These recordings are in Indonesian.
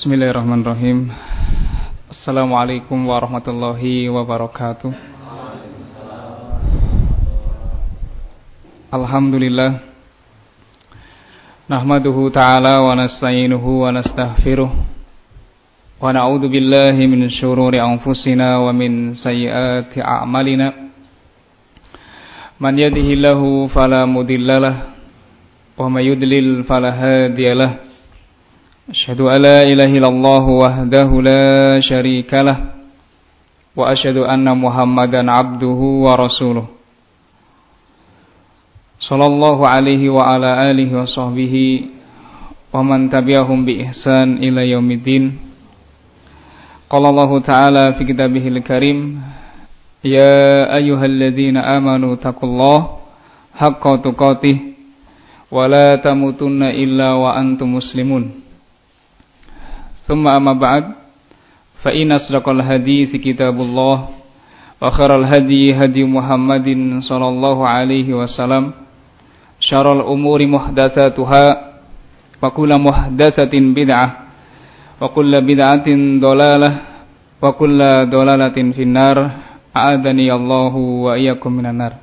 Bismillahirrahmanirrahim. Assalamualaikum warahmatullahi wabarakatuh. Alhamdulillah. Nahmaduhu ta'ala wa nasta'inuhu wa nastaghfiruh. Wa na'udzu billahi min syururi anfusina wa min sayyiati a'malina. Man yahdihillahu fala mudhillalah wa may yudlil fala hadiyalah. Asyhadu an la ilaha illallah wahdahu la syarikalah wa asyhadu anna Muhammadan abduhu wa rasuluh. Sallallahu alaihi wa ala alihi wa sahbihi wa man tabi'ahum bi ihsan ila yaumiddin. Qala Allah ta'ala fi kitabihil karim, ya ayyuhalladzina amanu taqullaha haqqa tuqatih wa la tamutunna illa wa antum muslimun. Thumma amma ba'd, fa inna asdaqal hadithi kitabullah wa khairal hadi hadi Muhammadin sallallahu alaihi wasallam, syarrul umuri muhdatsatuha wa kullu muhdatsatin bid'ah wa kullu bid'atin dhalalah wa kullu dhalalatin finnar. A'adani Allahu wa iyyakum minan nar.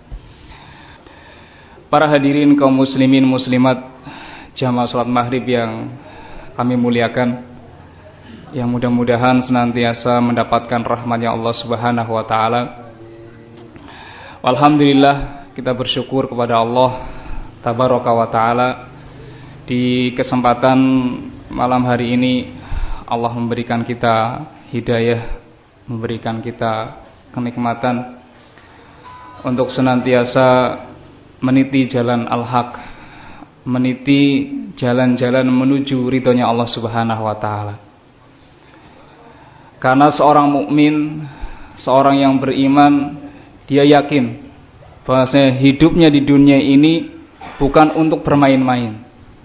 Para hadirin kaum muslimin muslimat jamaah salat maghrib yang kami muliakan, yang mudah-mudahan senantiasa mendapatkan rahmatnya Allah Subhanahu wa taala. Alhamdulillah, kita bersyukur kepada Allah Tabaraka wa taala, di kesempatan malam hari ini Allah memberikan kita hidayah, memberikan kita kenikmatan untuk senantiasa meniti jalan al-haq, meniti jalan-jalan menuju ridhonya Allah Subhanahu wa taala. Karena seorang mukmin, seorang yang beriman, dia yakin bahwasanya hidupnya di dunia ini bukan untuk bermain-main.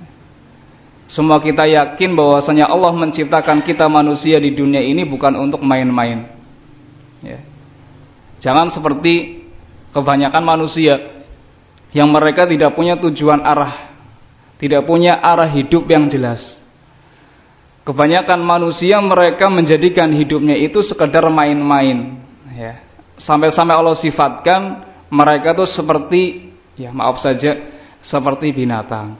Semua kita yakin bahwasanya Allah menciptakan kita manusia di dunia ini bukan untuk main-main. Ya. Jangan seperti kebanyakan manusia yang mereka tidak punya tujuan arah, tidak punya arah hidup yang jelas. Kebanyakan manusia mereka menjadikan hidupnya itu sekedar main-main, ya. Sampai-sampai Allah sifatkan mereka itu seperti, ya maaf saja, seperti binatang.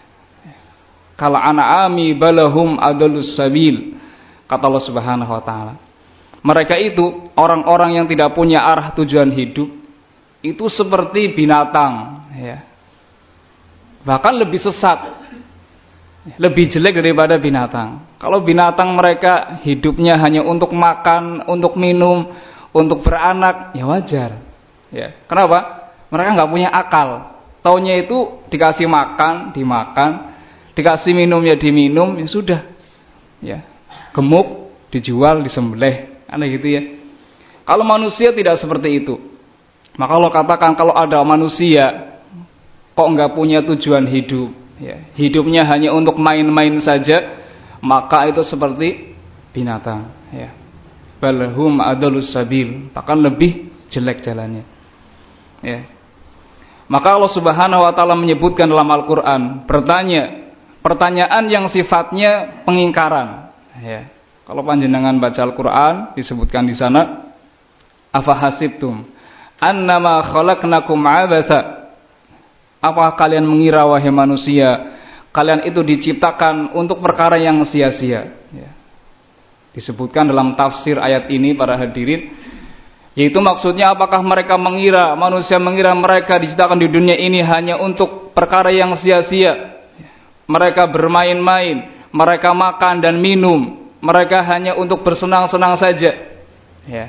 Kal an'ami balahum adallus sabil, kata Allah Subhanahu wa taala. Mereka itu orang-orang yang tidak punya arah tujuan hidup, itu seperti binatang, ya. Bahkan lebih sesat, lebih jelek daripada binatang. Kalau binatang mereka hidupnya hanya untuk makan, untuk minum, untuk beranak, ya wajar. Ya. Kenapa? Mereka nggak punya akal. Taunya itu dikasih makan, dimakan, dikasih minum ya diminum, ya sudah. Ya. Gemuk, dijual, disembelih, aneh gitu ya. Kalau manusia tidak seperti itu. Maka Allah katakan kalau ada manusia kok nggak punya tujuan hidup, ya, hidupnya hanya untuk main-main saja, maka itu seperti binatang, ya. Balhum adallus sabil, bahkan lebih jelek jalannya, ya. Maka Allah Subhanahu wa taala menyebutkan dalam Al-Qur'an, pertanyaan yang sifatnya pengingkaran, ya. Kalau panjenengan baca Al-Qur'an disebutkan di sana, afahasibtum annama khalaqnakum abatsa, apakah kalian mengira wahai manusia, kalian itu diciptakan untuk perkara yang sia-sia, ya. Disebutkan dalam tafsir ayat ini para hadirin, yaitu maksudnya apakah mereka mengira, manusia mengira mereka diciptakan di dunia ini hanya untuk perkara yang sia-sia. Mereka bermain-main, mereka makan dan minum, mereka hanya untuk bersenang-senang saja, ya.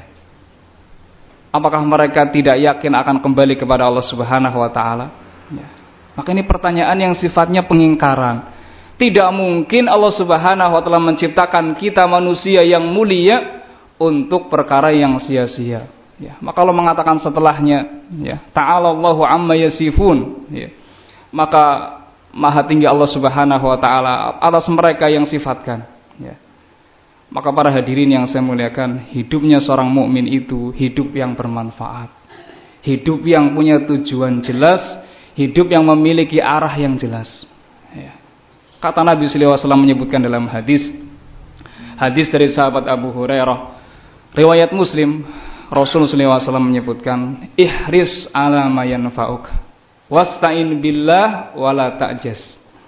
Apakah mereka tidak yakin akan kembali kepada Allah Subhanahu wa taala? Ya. Maka ini pertanyaan yang sifatnya pengingkaran. Tidak mungkin Allah Subhanahu wa taala menciptakan kita manusia yang mulia untuk perkara yang sia-sia, ya. Maka Allah mengatakan setelahnya, ya, ta'ala Allahu amma yasifun, ya. Maka maha tinggi Allah Subhanahu wa taala atas mereka yang sifatkan, ya. Maka para hadirin yang saya muliakan, hidupnya seorang mukmin itu hidup yang bermanfaat, hidup yang punya tujuan jelas, hidup yang memiliki arah yang jelas, ya. Kata Nabi sallallahu alaihi wasallam menyebutkan dalam hadis, Hadis dari sahabat Abu Hurairah, riwayat Muslim, Rasulullah SAW menyebutkan, ihris ala ma yanfa'uk wasta'in billah wala ta'jas.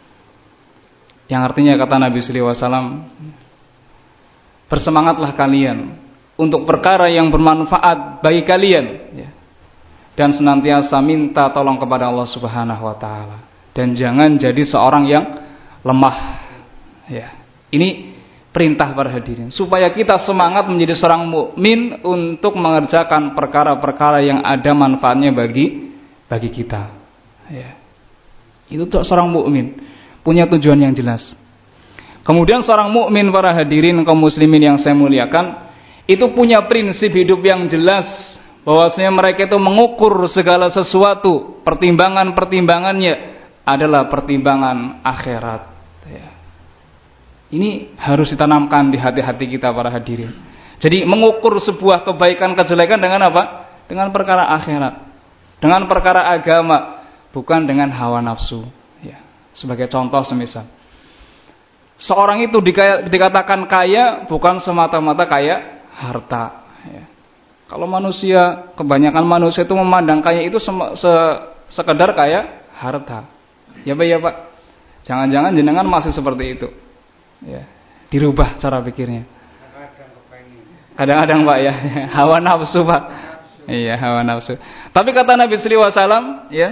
Yang artinya kata Nabi SAW, bersemangatlah kalian untuk perkara yang bermanfaat bagi kalian, ya, dan senantiasa minta tolong kepada Allah Subhanahu wa taala, dan jangan jadi seorang yang lemah, ya. Ini perintah para hadirin supaya kita semangat menjadi seorang mukmin untuk mengerjakan perkara-perkara yang ada manfaatnya bagi kita, ya. Itu untuk seorang mukmin punya tujuan yang jelas. Kemudian seorang mukmin para hadirin kaum muslimin yang saya muliakan, itu punya prinsip hidup yang jelas, bahwasanya mereka itu mengukur segala sesuatu, pertimbangannya adalah pertimbangan akhirat, ya. Ini harus ditanamkan di hati-hati kita para hadirin. Jadi mengukur sebuah kebaikan kejelekan dengan apa? Dengan perkara akhirat, dengan perkara agama, bukan dengan hawa nafsu, ya. Sebagai contoh semisal seorang itu dikatakan kaya bukan semata-mata kaya harta, ya. Kalau manusia, kebanyakan manusia itu memandang kaya itu sekedar kaya harta. Ya Pak, ya Pak. Jangan-jangan jenengan masih seperti itu, ya. Dirubah cara pikirnya. Kadang-kadang Pak, ya. Hawa nafsu Pak. Iya, hawa nafsu. Tapi kata Nabi sallallahu alaihi wasallam, ya,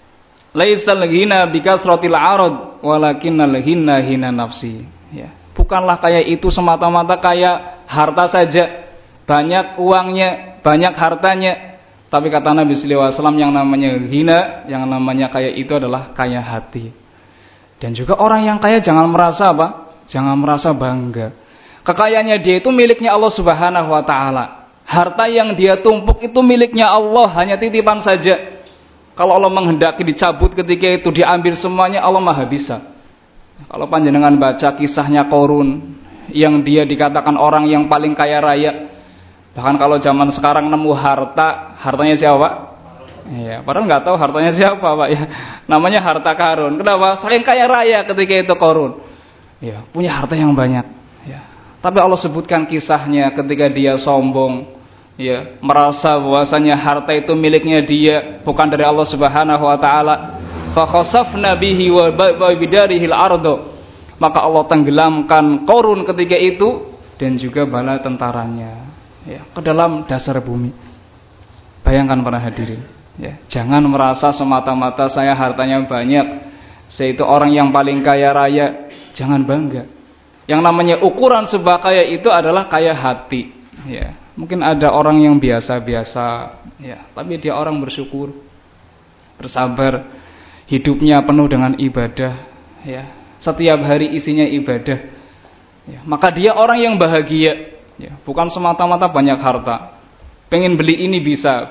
laisal ghina bikasratil arad walakinnal ghina hina nafsi, ya. Bukanlah kaya itu semata-mata kaya harta saja, banyak uangnya, banyak hartanya, tapi kata Nabi sallallahu alaihi wasallam yang namanya ghina, yang namanya kaya itu adalah kaya hati. Dan juga orang yang kaya jangan merasa apa? Jangan merasa bangga. Kekayaannya dia itu miliknya Allah Subhanahu wa taala. Harta yang dia tumpuk itu miliknya Allah, hanya titipan saja. Kalau Allah menghendaki dicabut ketika itu diambil semuanya, Allah Maha bisa. Kalau panjenengan baca kisahnya Qarun, yang dia dikatakan orang yang paling kaya raya. Bahkan kalau zaman sekarang nemu hartanya siapa? Iya, padahal nggak tahu hartanya siapa Pak, ya. Namanya harta karun. Kenapa? Saking kaya raya ketika itu Qarun. Ya, punya harta yang banyak, ya. Tapi Allah sebutkan kisahnya ketika dia sombong, ya, merasa bahwasanya harta itu miliknya dia, bukan dari Allah Subhanahu wa taala. Fa khasafna bihi wa bidarihil ardo. Maka Allah tenggelamkan Qarun ketika itu dan juga bala tentaranya, ya, ke dalam dasar bumi. Bayangkan para hadirin, ya, jangan merasa semata-mata saya hartanya banyak, saya itu orang yang paling kaya raya. Jangan bangga. Yang namanya ukuran sebuah kaya itu adalah kaya hati, ya. Mungkin ada orang yang biasa-biasa, ya, tapi dia orang bersyukur, bersabar, hidupnya penuh dengan ibadah, ya. Setiap hari isinya ibadah, ya. Maka dia orang yang bahagia, ya. Bukan semata-mata banyak harta, pengen beli ini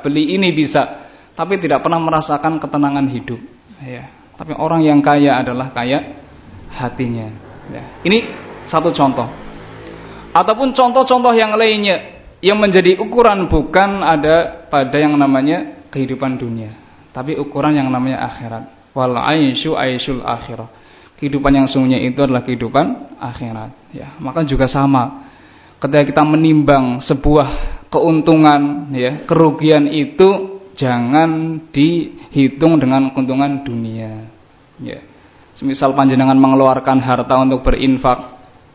bisa, tapi tidak pernah merasakan ketenangan hidup, ya. Tapi orang yang kaya adalah kaya hatinya, ya. Ini satu contoh. Ataupun contoh-contoh yang lainnya yang menjadi ukuran bukan ada pada yang namanya kehidupan dunia, tapi ukuran yang namanya akhirat. Wal aisyu aisyul akhirah. Kehidupan yang sungguhnya itu adalah kehidupan akhirat, ya. Maka juga sama. Ketika kita menimbang sebuah keuntungan, ya, kerugian itu jangan dihitung dengan keuntungan dunia, ya. Semisal panjenengan mengeluarkan harta untuk berinfak,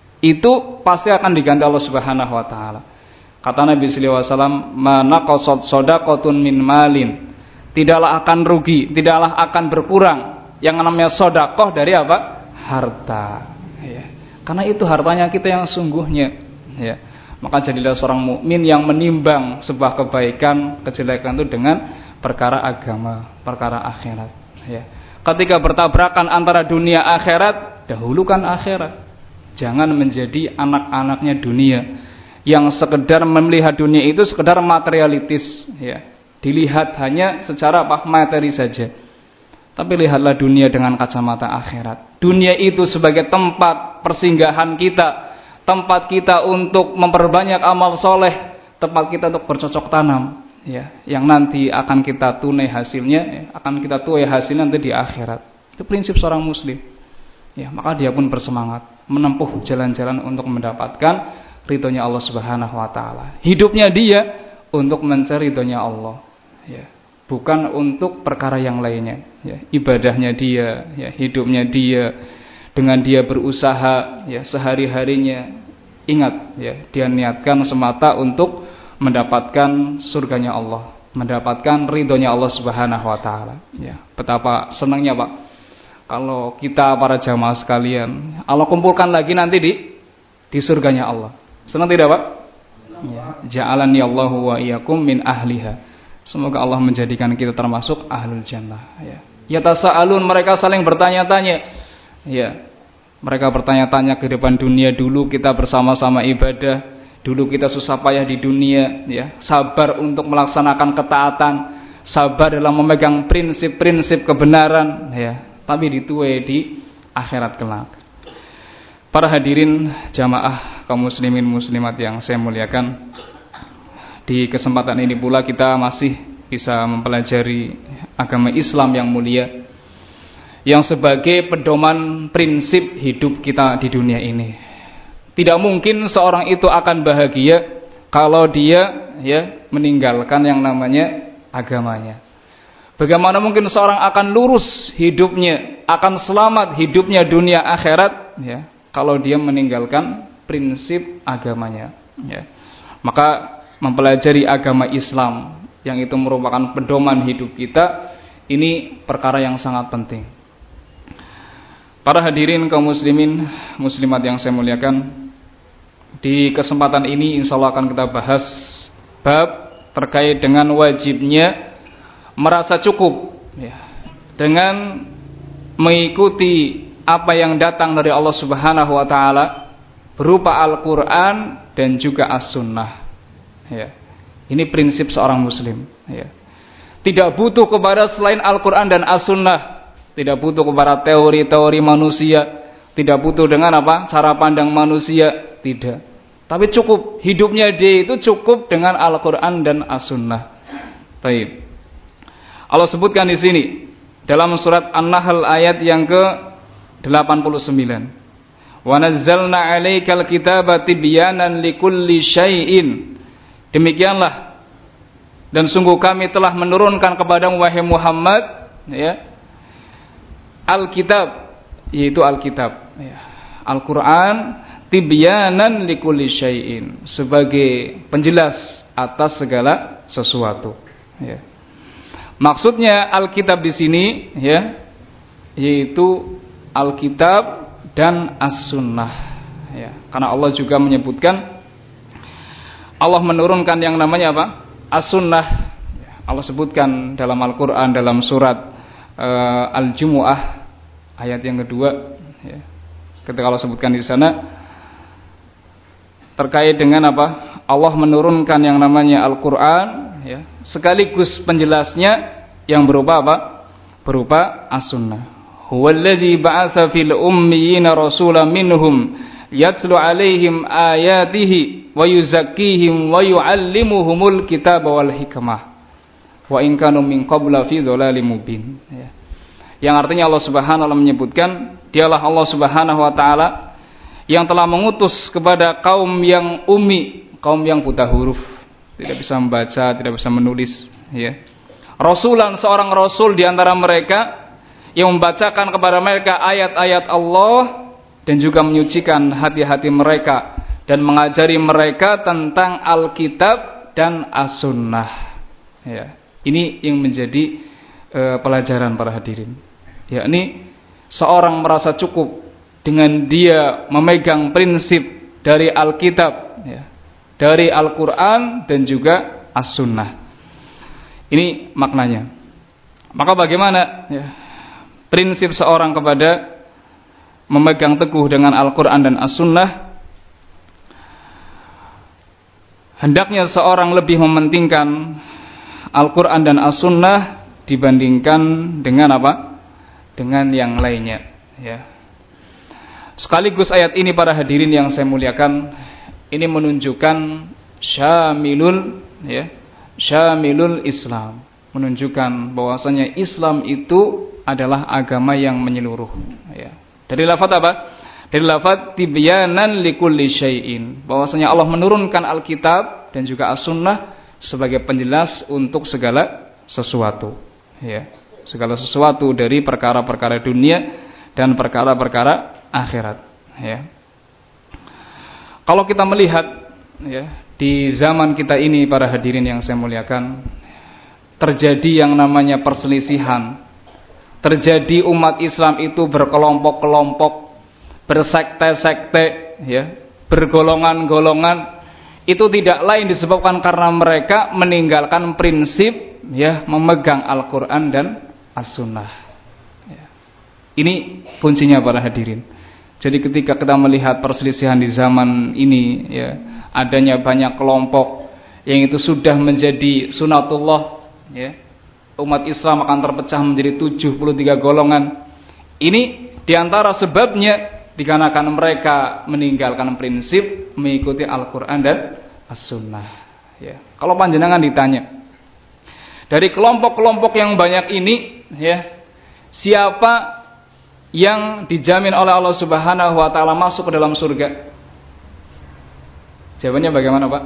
itu pasti akan diganti Allah Subhanahu wa taala. Kata Nabi sallallahu alaihi wasallam, "Manaqasat shadaqatun min malin." Tidaklah akan rugi, tidaklah akan berkurang yang namanya sedekah dari apa? Harta, ya. Karena itu hartanya kita yang sungguhnya, ya. Maka jadilah seorang mukmin yang menimbang sebuah kebaikan, kejelekan itu dengan perkara agama, perkara akhirat, ya. Ketika bertabrakan antara dunia akhirat, dahulukan akhirat. Jangan menjadi anak-anaknya dunia yang sekedar melihat dunia itu sekedar materialitis, ya. Dilihat hanya secara materi saja. Tapi lihatlah dunia dengan kacamata akhirat. Dunia itu sebagai tempat persinggahan kita, tempat kita untuk memperbanyak amal soleh, tempat kita untuk bercocok tanam, ya, yang nanti akan kita tunai hasilnya, ya, akan kita tuai hasilnya nanti di akhirat. Itu prinsip seorang muslim. ya, maka dia pun bersemangat menempuh jalan-jalan untuk mendapatkan ridhonya Allah Subhanahu wa taala. Hidupnya dia untuk mencari ridhonya Allah, ya, bukan untuk perkara yang lainnya, ya. Ibadahnya dia, ya, hidupnya dia, dengan dia berusaha, ya, sehari-harinya, ingat, ya, dia niatkan semata untuk mendapatkan surganya Allah, mendapatkan ridhonya Allah Subhanahu wa taala, ya. Betapa senangnya, Pak, kalau kita para jamaah sekalian Allah kumpulkan lagi nanti di surganya Allah. Senang tidak, Pak? Ya. Ja'alani Allahu wa iyyakum min ahliha. Semoga Allah menjadikan kita termasuk ahlul jannah, ya. Yatasaalun, mereka saling bertanya-tanya, ya. Mereka bertanya-tanya kehidupan dunia, dulu kita bersama-sama ibadah, dulu kita susah payah di dunia, ya, sabar untuk melaksanakan ketaatan, sabar dalam memegang prinsip-prinsip kebenaran, ya, tapi dituai di akhirat kelak. Para hadirin jamaah kaum muslimin muslimat yang saya muliakan, di kesempatan ini pula kita masih bisa mempelajari agama Islam yang mulia, yang sebagai pedoman prinsip hidup kita di dunia ini. Tidak mungkin seorang itu akan bahagia kalau dia, ya, meninggalkan yang namanya agamanya. Bagaimana mungkin seorang akan lurus hidupnya, akan selamat hidupnya dunia akhirat, ya, kalau dia meninggalkan prinsip agamanya, ya. Maka mempelajari agama Islam yang itu merupakan pedoman hidup kita, ini perkara yang sangat penting. Para hadirin kaum muslimin muslimat yang saya muliakan, di kesempatan ini insyaallah akan kita bahas bab terkait dengan wajibnya merasa cukup, ya, dengan mengikuti apa yang datang dari Allah Subhanahu wa taala berupa Al-Qur'an dan juga As-Sunnah, ya. Ini prinsip seorang muslim, ya. Tidak butuh kepada selain Al-Qur'an dan As-Sunnah, tidak butuh kepada teori-teori manusia, tidak butuh dengan apa? Cara pandang manusia, tidak. Tapi cukup, hidupnya dia itu cukup dengan Al-Qur'an dan As-Sunnah. Baik. Allah sebutkan di sini dalam surat An-Nahl ayat yang ke-89. Wa nazzalna 'alaikal kitaba tibyanan likulli syai'in. Demikianlah, dan sungguh kami telah menurunkan kepadamu wahai Muhammad, ya, Alkitab, yaitu Alkitab, ya, Al-Qur'an, tibyanan likulli syai'in, sebagai penjelas atas segala sesuatu, ya. Maksudnya Alkitab di sini, ya, yaitu Alkitab dan As-Sunnah, ya. Karena Allah juga menyebutkan, Allah menurunkan yang namanya apa? As-Sunnah. Allah sebutkan dalam Al-Qur'an dalam surat Al-Jumu'ah ayat yang kedua, ya. Ketika Allah sebutkan di sana terkait dengan apa? Allah menurunkan yang namanya Al-Qur'an, ya, sekaligus penjelasnya yang berupa apa? Berupa As-Sunnah. Huwallazi ba'atsa fil ummiyina rasulan minhum yatlu 'alaihim ayatihi wa yuzakkihim wa yu'allimuhumul kitaba wal hikmah wa in kanu min qabla fi dhalalim mubin, ya. Yang artinya Allah Subhanahu wa taala menyebutkan, dialah Allah Subhanahu wa taala yang telah mengutus kepada kaum yang ummi, kaum yang buta huruf, tidak bisa membaca, tidak bisa menulis, ya. Rasulan, seorang rasul di antara mereka yang membacakan kepada mereka ayat-ayat Allah dan juga menyucikan hati-hati mereka dan mengajari mereka tentang Alkitab dan As-Sunnah, ya. Ini yang menjadi pelajaran para hadirin, yakni seorang merasa cukup dengan dia memegang prinsip dari Alkitab, ya, dari Al-Quran dan juga As-Sunnah. Ini maknanya. Maka bagaimana, ya, prinsip seorang kepada memegang teguh dengan Al-Quran dan As-Sunnah? Hendaknya seorang lebih mementingkan Al-Quran dan As-Sunnah dibandingkan dengan apa? Dengan yang lainnya, ya. Sekaligus ayat ini para hadirin yang saya muliakan, ini menunjukkan syamilul, ya, syamilul Islam, menunjukkan bahwasanya Islam itu adalah agama yang menyeluruh, ya. Dari lafaz apa? Dari lafaz tibyanan likulli syai'in. Bahwasanya Allah menurunkan Alkitab dan juga As-Sunnah sebagai penjelas untuk segala sesuatu. Ya, segala sesuatu dari perkara-perkara dunia dan perkara-perkara akhirat. Ya. Kalau kita melihat ya, di zaman kita ini para hadirin yang saya muliakan, terjadi yang namanya perselisihan. Terjadi umat Islam itu berkelompok-kelompok, bersekte-sekte, ya, bergolongan-golongan. Itu tidak lain disebabkan karena mereka meninggalkan prinsip, ya, memegang Al-Quran dan As-Sunnah. Ya. Ini kuncinya para hadirin. Jadi ketika kita melihat perselisihan di zaman ini, ya, adanya banyak kelompok yang itu sudah menjadi sunatullah, ya, umat Islam akan terpecah menjadi 73 golongan. Ini diantara sebabnya dikarenakan mereka meninggalkan prinsip mengikuti Al-Quran dan As-Sunnah. Ya. Kalau panjenengan ditanya, dari kelompok-kelompok yang banyak ini, ya, siapa yang dijamin oleh Allah Subhanahu Wa Taala masuk ke dalam surga? Jawabannya bagaimana, Pak?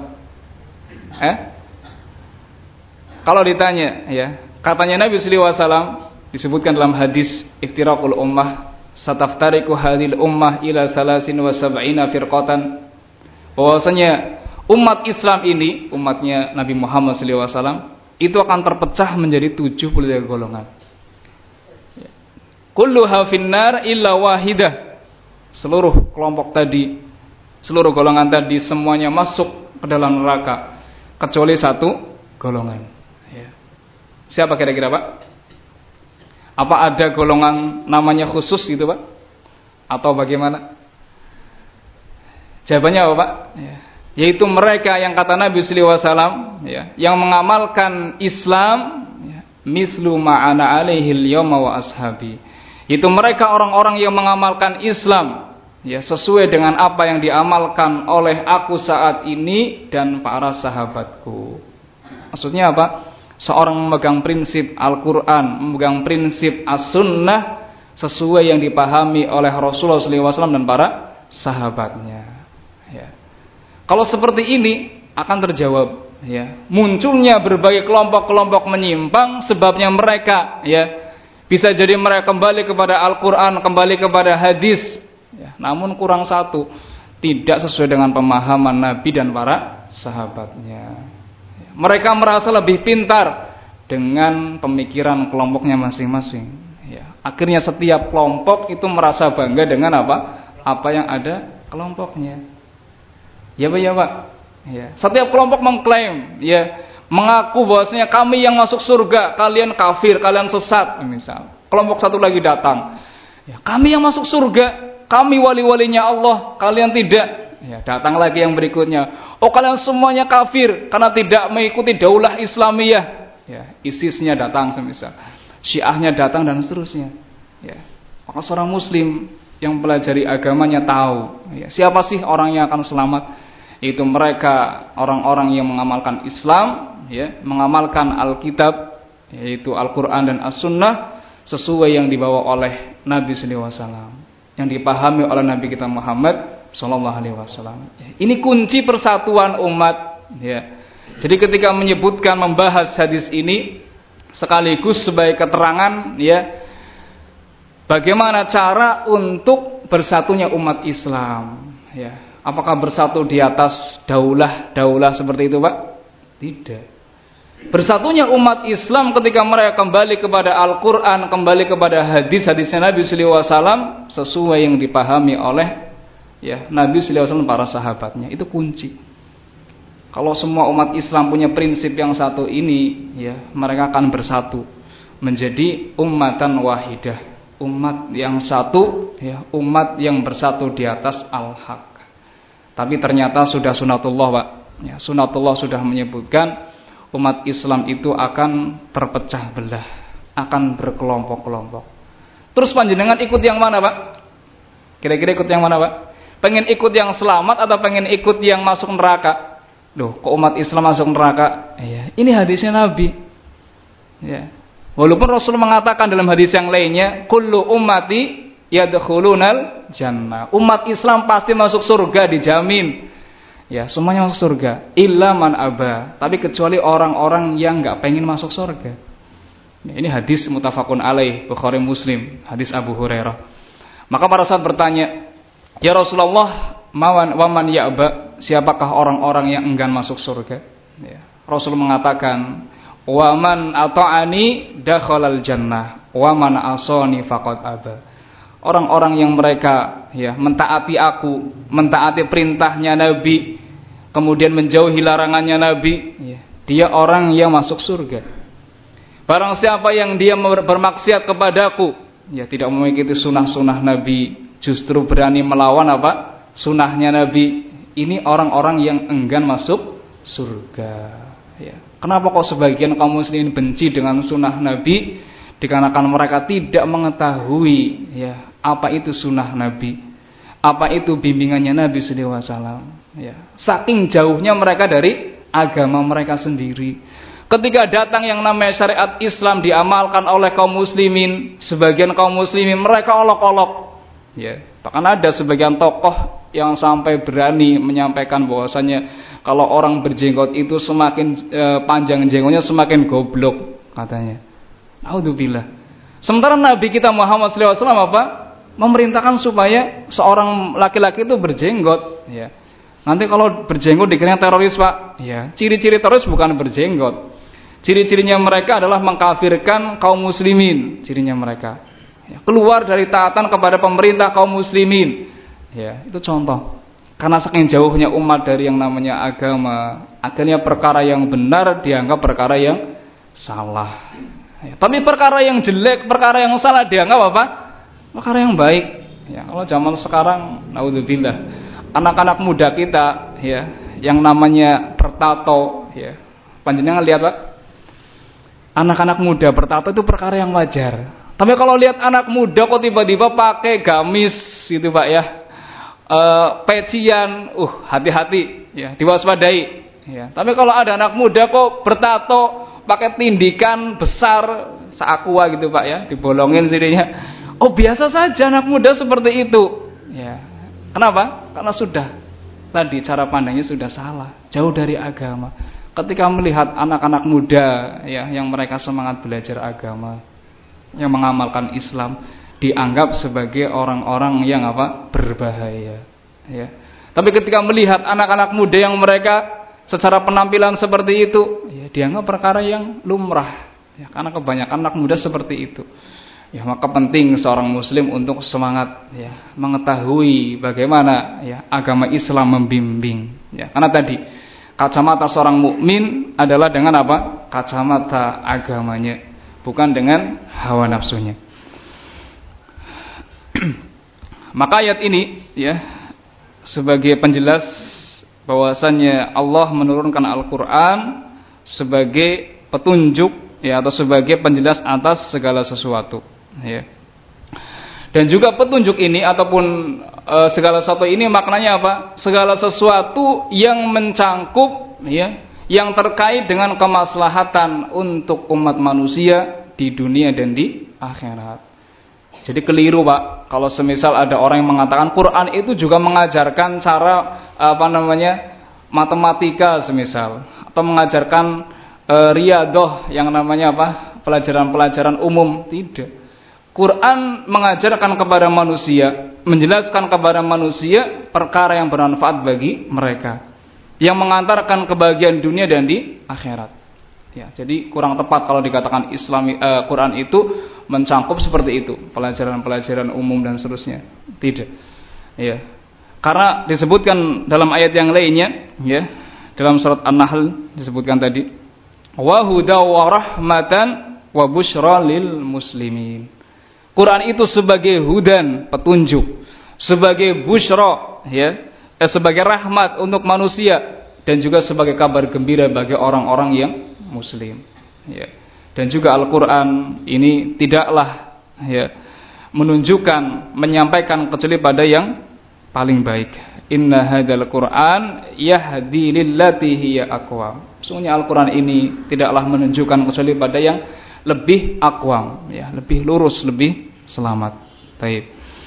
Kalau ditanya, ya, katanya Nabi sallallahu alaihi wasallam disebutkan dalam hadis Iftiraqul Ummah, sataftariqu hadhil ummah ila 73 firqatan, bahwasanya umat Islam ini, umatnya Nabi Muhammad sallallahu alaihi wasallam, itu akan terpecah menjadi 73 golongan. Kulluha finnar illa wahidah. Seluruh kelompok tadi, seluruh golongan tadi semuanya masuk ke dalam neraka kecuali satu golongan. Ya. Siapa kira-kira, Pak? Apa ada golongan namanya khusus gitu, Pak? Atau bagaimana? Jawabannya apa, Pak? Ya. Yaitu mereka yang kata Nabi sallallahu alaihi wasallam, ya, yang mengamalkan Islam, ya, mislu ma'ana alaihil yawma wa ashabi. Itu mereka orang-orang yang mengamalkan Islam, ya, sesuai dengan apa yang diamalkan oleh aku saat ini dan para sahabatku. Maksudnya apa? Seorang memegang prinsip Al-Quran, memegang prinsip As-Sunnah sesuai yang dipahami oleh Rasulullah SAW dan para sahabatnya. Ya. Kalau seperti ini akan terjawab, ya, munculnya berbagai kelompok-kelompok menyimpang sebabnya mereka, ya, bisa jadi mereka kembali kepada Al-Quran, kembali kepada hadis, ya, namun kurang satu, tidak sesuai dengan pemahaman Nabi dan para sahabatnya. Mereka merasa lebih pintar dengan pemikiran kelompoknya masing-masing. Ya. Akhirnya setiap kelompok itu merasa bangga dengan apa? Apa yang ada kelompoknya. Ya, Pak, ya, Pak. Ya. Setiap kelompok mengklaim, ya, mengaku bahwasanya kami yang masuk surga, kalian kafir, kalian sesat, misal. Kelompok satu lagi datang, ya, kami yang masuk surga, kami wali-walinya Allah, kalian tidak. Ya, datang lagi yang berikutnya, oh kalian semuanya kafir karena tidak mengikuti daulah Islamiyah. Ya, ISIS-nya datang semisal, Syiahnya datang dan seterusnya. Ya, maka seorang Muslim yang pelajari agamanya tahu, ya, siapa sih orang yang akan selamat? Itu mereka orang-orang yang mengamalkan Islam, ya, mengamalkan Alkitab, yaitu Al-Quran dan As-Sunnah sesuai yang dibawa oleh Nabi sallallahu alaihi wasallam, yang dipahami oleh Nabi kita Muhammad sallallahu alaihi wasallam. Ini kunci persatuan umat, ya. Jadi ketika menyebutkan membahas hadis ini sekaligus sebagai keterangan, ya, bagaimana cara untuk bersatunya umat Islam, ya. Apakah bersatu di atas daulah seperti itu, Pak? Tidak. Bersatunya umat Islam ketika mereka kembali kepada Al-Quran, kembali kepada hadis-hadisnya Nabi sallallahu alaihi wasallam sesuai yang dipahami oleh, ya, Nabi sallallahu alaihi wasallam para sahabatnya. Itu kunci. Kalau semua umat Islam punya prinsip yang satu ini, ya, mereka akan bersatu menjadi ummatan wahidah, umat yang satu, ya, umat yang bersatu di atas al-haq. Tapi ternyata sudah sunatullah, Pak. Ya, sunatullah sudah menyebutkan umat Islam itu akan terpecah belah, akan berkelompok-kelompok. Terus panjenengan ikut yang mana, Pak? Kira-kira ikut yang mana, Pak? Pengen ikut yang selamat atau pengen ikut yang masuk neraka? Loh, kok umat Islam masuk neraka? Ya, ini hadisnya Nabi. Ya. Walaupun Rasul mengatakan dalam hadis yang lainnya, kullu ummati yadkhulunal jannah. Umat Islam pasti masuk surga, dijamin. Ya, semuanya masuk surga. Illa man aba. Tapi kecuali orang-orang yang enggak pengen masuk surga. Ini hadis muttafaqun alaih, Bukhari Muslim, hadis Abu Hurairah. Maka para sahabat bertanya, "Ya Rasulullah, waman ya'ba? Siapakah orang-orang yang enggan masuk surga?" Ya. Rasul mengatakan, "Waman ata'ani dakhalal jannah, waman asani faqad aba." Orang-orang yang mereka mentaati aku, mentaati perintahnya Nabi, kemudian menjauhi larangannya Nabi, dia orang yang masuk surga. Barang siapa yang dia bermaksiat kepadaku, tidak mengikuti sunnah-sunnah Nabi, justru berani melawan sunnahnya Nabi, ini orang-orang yang enggan masuk surga. Kenapa kok sebagian kaum muslimin benci dengan sunnah Nabi? Dikarenakan mereka tidak mengetahui apa itu sunnah Nabi, apa itu bimbingannya Nabi sallallahu alaihi wasallam. Saking jauhnya mereka dari agama mereka sendiri. Ketika datang yang namanya syariat Islam diamalkan oleh kaum muslimin, sebagian kaum muslimin mereka olok-olok. Bahkan ada sebagian tokoh yang sampai berani menyampaikan bahwasanya kalau orang berjenggot itu semakin panjang jenggotnya semakin goblok, katanya. Naudzubillah. Sementara Nabi kita Muhammad sallallahu alaihi wasallam memerintahkan supaya seorang laki-laki itu berjenggot. Nanti kalau berjenggot dikiranya teroris, Pak. Ciri-ciri teroris bukan berjenggot. Ciri-cirinya mereka adalah mengkafirkan kaum muslimin. Cirinya mereka keluar dari taatan kepada pemerintah kaum muslimin. Itu contoh. Karena saking jauhnya umat dari yang namanya agama, akhirnya perkara yang benar dianggap perkara yang salah. Tapi perkara yang jelek, perkara yang salah dianggap apa? Perkara yang baik. Kalau zaman sekarang, naudzubillah, anak-anak muda kita, yang namanya bertato, panjenengan lihat, Pak, anak-anak muda bertato itu perkara yang wajar. Tapi kalau lihat anak muda kok tiba-tiba pakai gamis, gitu, Pak, pecian, hati-hati, diwaspadai. Tapi kalau ada anak muda kok bertato, pakai tindikan besar, seaqua gitu, Pak, dibolongin sininya. Biasa saja anak muda seperti itu. Kenapa? Karena sudah tadi cara pandangnya sudah salah, jauh dari agama. Ketika melihat anak-anak muda yang mereka semangat belajar agama, yang mengamalkan Islam, dianggap sebagai orang-orang yang berbahaya. Tapi ketika melihat anak-anak muda yang mereka secara penampilan seperti itu, dianggap perkara yang lumrah. Karena kebanyakan anak muda seperti itu. Maka penting seorang muslim untuk semangat mengetahui bagaimana agama Islam membimbing. Karena tadi kacamata seorang mukmin adalah dengan apa? Kacamata agamanya, bukan dengan hawa nafsunya. Maka ayat ini sebagai penjelas bahwasannya Allah menurunkan Al-Qur'an sebagai petunjuk atau sebagai penjelas atas segala sesuatu. Dan juga petunjuk ini ataupun segala sesuatu ini maknanya apa? Segala sesuatu yang mencangkup yang terkait dengan kemaslahatan untuk umat manusia di dunia dan di akhirat. Jadi keliru, Pak, kalau semisal ada orang yang mengatakan Quran itu juga mengajarkan cara matematika semisal, atau mengajarkan riyadhah yang namanya pelajaran-pelajaran umum. Tidak. Quran mengajarkan kepada manusia, menjelaskan kepada manusia perkara yang bermanfaat bagi mereka, yang mengantarkan kebahagiaan dunia dan di akhirat. Jadi kurang tepat kalau dikatakan Quran itu mencangkup seperti itu, pelajaran-pelajaran umum dan seterusnya. Tidak. Karena disebutkan dalam ayat yang lainnya, dalam surat An-Nahl disebutkan tadi, wa huda wa rahmatan wa busyra lil muslimin. Quran itu sebagai hudan, petunjuk, sebagai busyra, sebagai rahmat untuk manusia, dan juga sebagai kabar gembira bagi orang-orang yang muslim. Dan juga Al-Quran ini tidaklah menunjukkan, menyampaikan kecuali pada yang paling baik. Inna hadzal Qur'an yahdi lillati hiya aqwam. Sesungguhnya Al-Quran ini tidaklah menunjukkan kecuali pada yang lebih aqwam, lebih lurus, lebih selamat. Baik.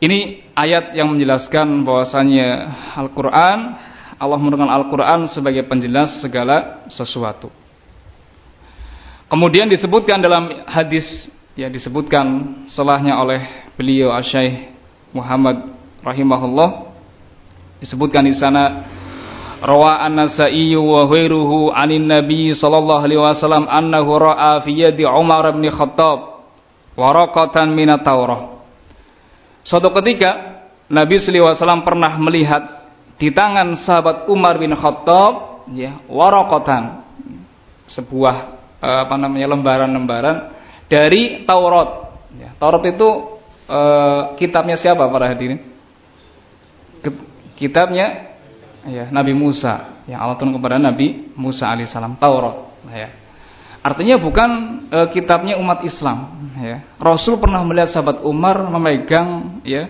Ini ayat yang menjelaskan bahwasanya Al-Qur'an, Allah menurunkan Al-Qur'an sebagai penjelas segala sesuatu. Kemudian disebutkan dalam hadis, ya disebutkan setelahnya oleh beliau Asy-Syaikh Muhammad rahimahullah, disebutkan di sana rawa an-Nasa'i wa ghairuhu 'anin Nabi sallallahu alaihi wasallam annahu ra'a fi yadi Umar bin Khattab waraqatan minat Taurah. Suatu ketika Nabi sallallahu alaihi wasallam pernah melihat di tangan sahabat Umar bin Khattab, ya, waraqatan, sebuah lembaran-lembaran dari Taurat. Ya, Taurat itu kitabnya siapa para hadirin? Kitabnya, ya, Nabi Musa, yang Allah turun kepada Nabi Musa alaihissalam, Taurat. Ya. Artinya bukan kitabnya umat Islam. Ya. Rasul pernah melihat sahabat Umar memegang, ya,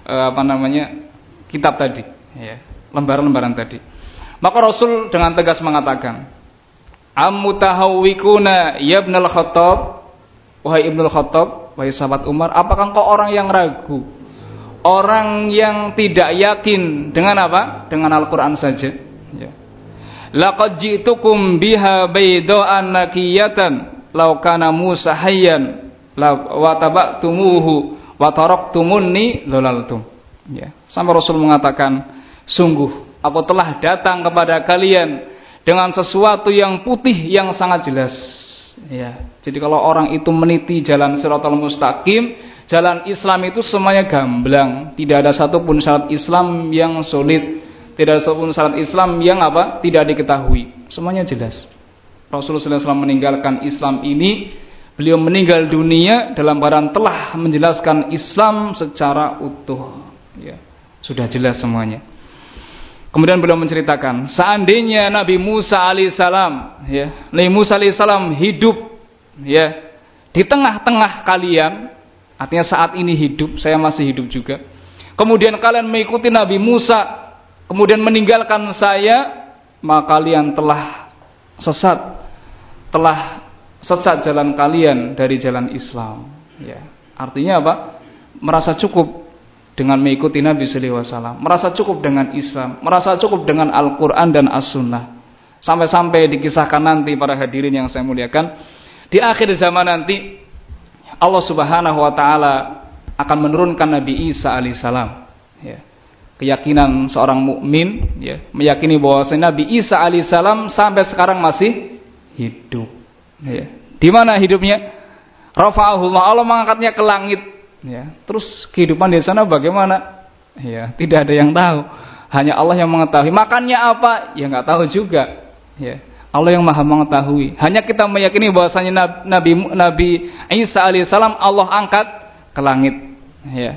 kitab tadi, ya, lembaran-lembaran tadi. Maka Rasul dengan tegas mengatakan, Am-mutahawwikuna ya ibnul Khattab, wahai ibnul Khattab, wahai sahabat Umar, apakah engkau orang yang ragu, orang yang tidak yakin dengan apa? Dengan Al-Quran saja. Ya. Laqad ji'tukum biha bayda'an naqiyatan law kana Musa hayyan wa taba'tumuhu wa taraktumunni dhalaltum. Ya. Sampai Rasul mengatakan, sungguh aku telah datang kepada kalian dengan sesuatu yang putih yang sangat jelas. Ya. Jadi kalau orang itu meniti jalan Shiratal Mustaqim, jalan Islam itu semuanya gamblang, tidak ada satupun syarat Islam yang sulit, tidak ada satupun syarat Islam yang apa? Tidak diketahui. Semuanya jelas. Rasulullah SAW meninggalkan Islam ini, beliau meninggal dunia dalam keadaan telah menjelaskan Islam secara utuh. Ya, sudah jelas semuanya. Kemudian beliau menceritakan, seandainya Nabi Musa alaihissalam, ya, Nabi Musa alaihissalam hidup, ya, di tengah-tengah kalian, artinya saat ini hidup, saya masih hidup juga. Kemudian kalian mengikuti Nabi Musa, kemudian meninggalkan saya, maka kalian telah sesat jalan kalian dari jalan Islam. Ya, artinya apa? Merasa cukup dengan mengikuti Nabi sallallahu alaihi wasallam, merasa cukup dengan Islam, merasa cukup dengan Al-Quran dan As-Sunnah. Sampai-sampai dikisahkan nanti para hadirin yang saya muliakan, di akhir zaman nanti Allah Subhanahu wa taala akan menurunkan Nabi Isa alaihissalam. Ya. Keyakinan seorang mukmin, ya, meyakini bahwa Nabi Isa alaihissalam sampai sekarang masih hidup. Ya. Di mana hidupnya? Rafa'ahullah, Allah mengangkatnya ke langit. Ya, terus kehidupan di sana bagaimana? Ya, tidak ada yang tahu. Hanya Allah yang mengetahui. Makannya apa? Ya nggak tahu juga. Ya, Allah yang Maha mengetahui. Hanya kita meyakini bahwasanya Nabi Isa alaihissalam Allah angkat ke langit. Ya.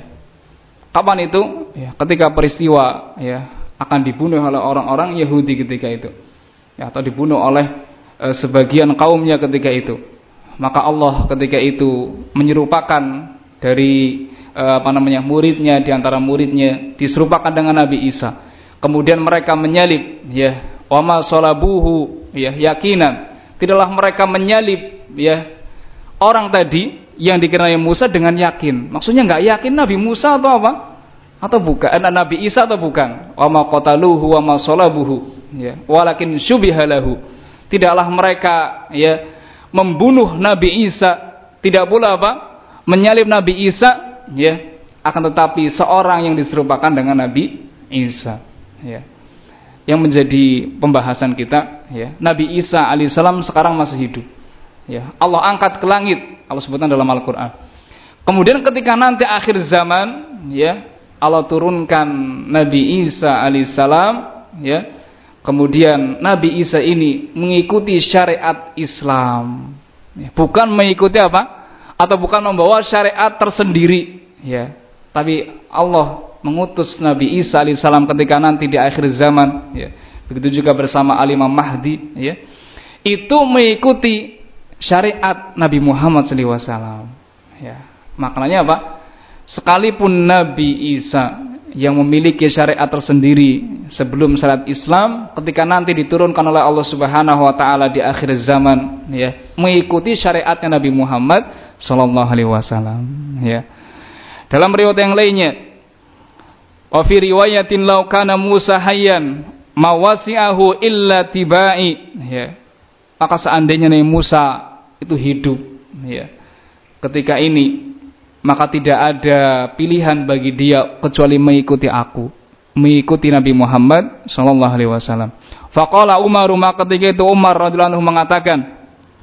Kapan itu? Ya, ketika peristiwa, ya, akan dibunuh oleh orang-orang Yahudi ketika itu. Ya, atau dibunuh oleh sebagian kaumnya ketika itu. Maka Allah ketika itu menyerupakan dari muridnya, di antara muridnya diserupakan dengan Nabi Isa. Kemudian mereka menyalib, ya, wa ma salabuhu, ya, yakinan. Tidaklah mereka menyalib, ya, orang tadi yang dikira Musa dengan yakin. Maksudnya enggak yakin Nabi Musa atau apa? Atau bukan? Nabi Isa atau bukan? Wa ma qataluhu wa ma salabuhu, ya, walakin syubiha lahu. Tidaklah mereka, ya, membunuh Nabi Isa, tidak pula apa? Menyalib Nabi Isa, ya, akan tetapi seorang yang diserupakan dengan Nabi Isa, ya. Yang menjadi pembahasan kita, ya, Nabi Isa alaihissalam sekarang masih hidup, ya. Allah angkat ke langit, Allah sebutkan dalam Al-Quran. Kemudian ketika nanti akhir zaman, ya, Allah turunkan Nabi Isa alaihissalam, ya. Kemudian Nabi Isa ini mengikuti syariat Islam, ya. Bukan mengikuti apa? Atau bukan membawa syariat tersendiri, ya. Tapi Allah mengutus Nabi Isa alaihissalam ketika nanti di akhir zaman, ya. Begitu juga bersama Al-Imam Mahdi, ya. Itu mengikuti syariat Nabi Muhammad sallallahu alaihi wasallam, ya. Maknanya apa? Sekalipun Nabi Isa yang memiliki syariat tersendiri sebelum syariat Islam, ketika nanti diturunkan oleh Allah Subhanahu wa taala di akhir zaman, ya, mengikuti syariatnya Nabi Muhammad sallallahu alaihi wasallam, ya. Dalam riwayat yang lainnya, Wa fi riwayatin law kana Musa hayyan ma wasi'ahu illa tibai, ya. Maka seandainya Nabi Musa itu hidup, ya, ketika ini, maka tidak ada pilihan bagi dia kecuali mengikuti aku, mengikuti Nabi Muhammad sallallahu alaihi wasallam. Faqala Umar, maka ketika itu Umar radhiyallahu anhu mengatakan,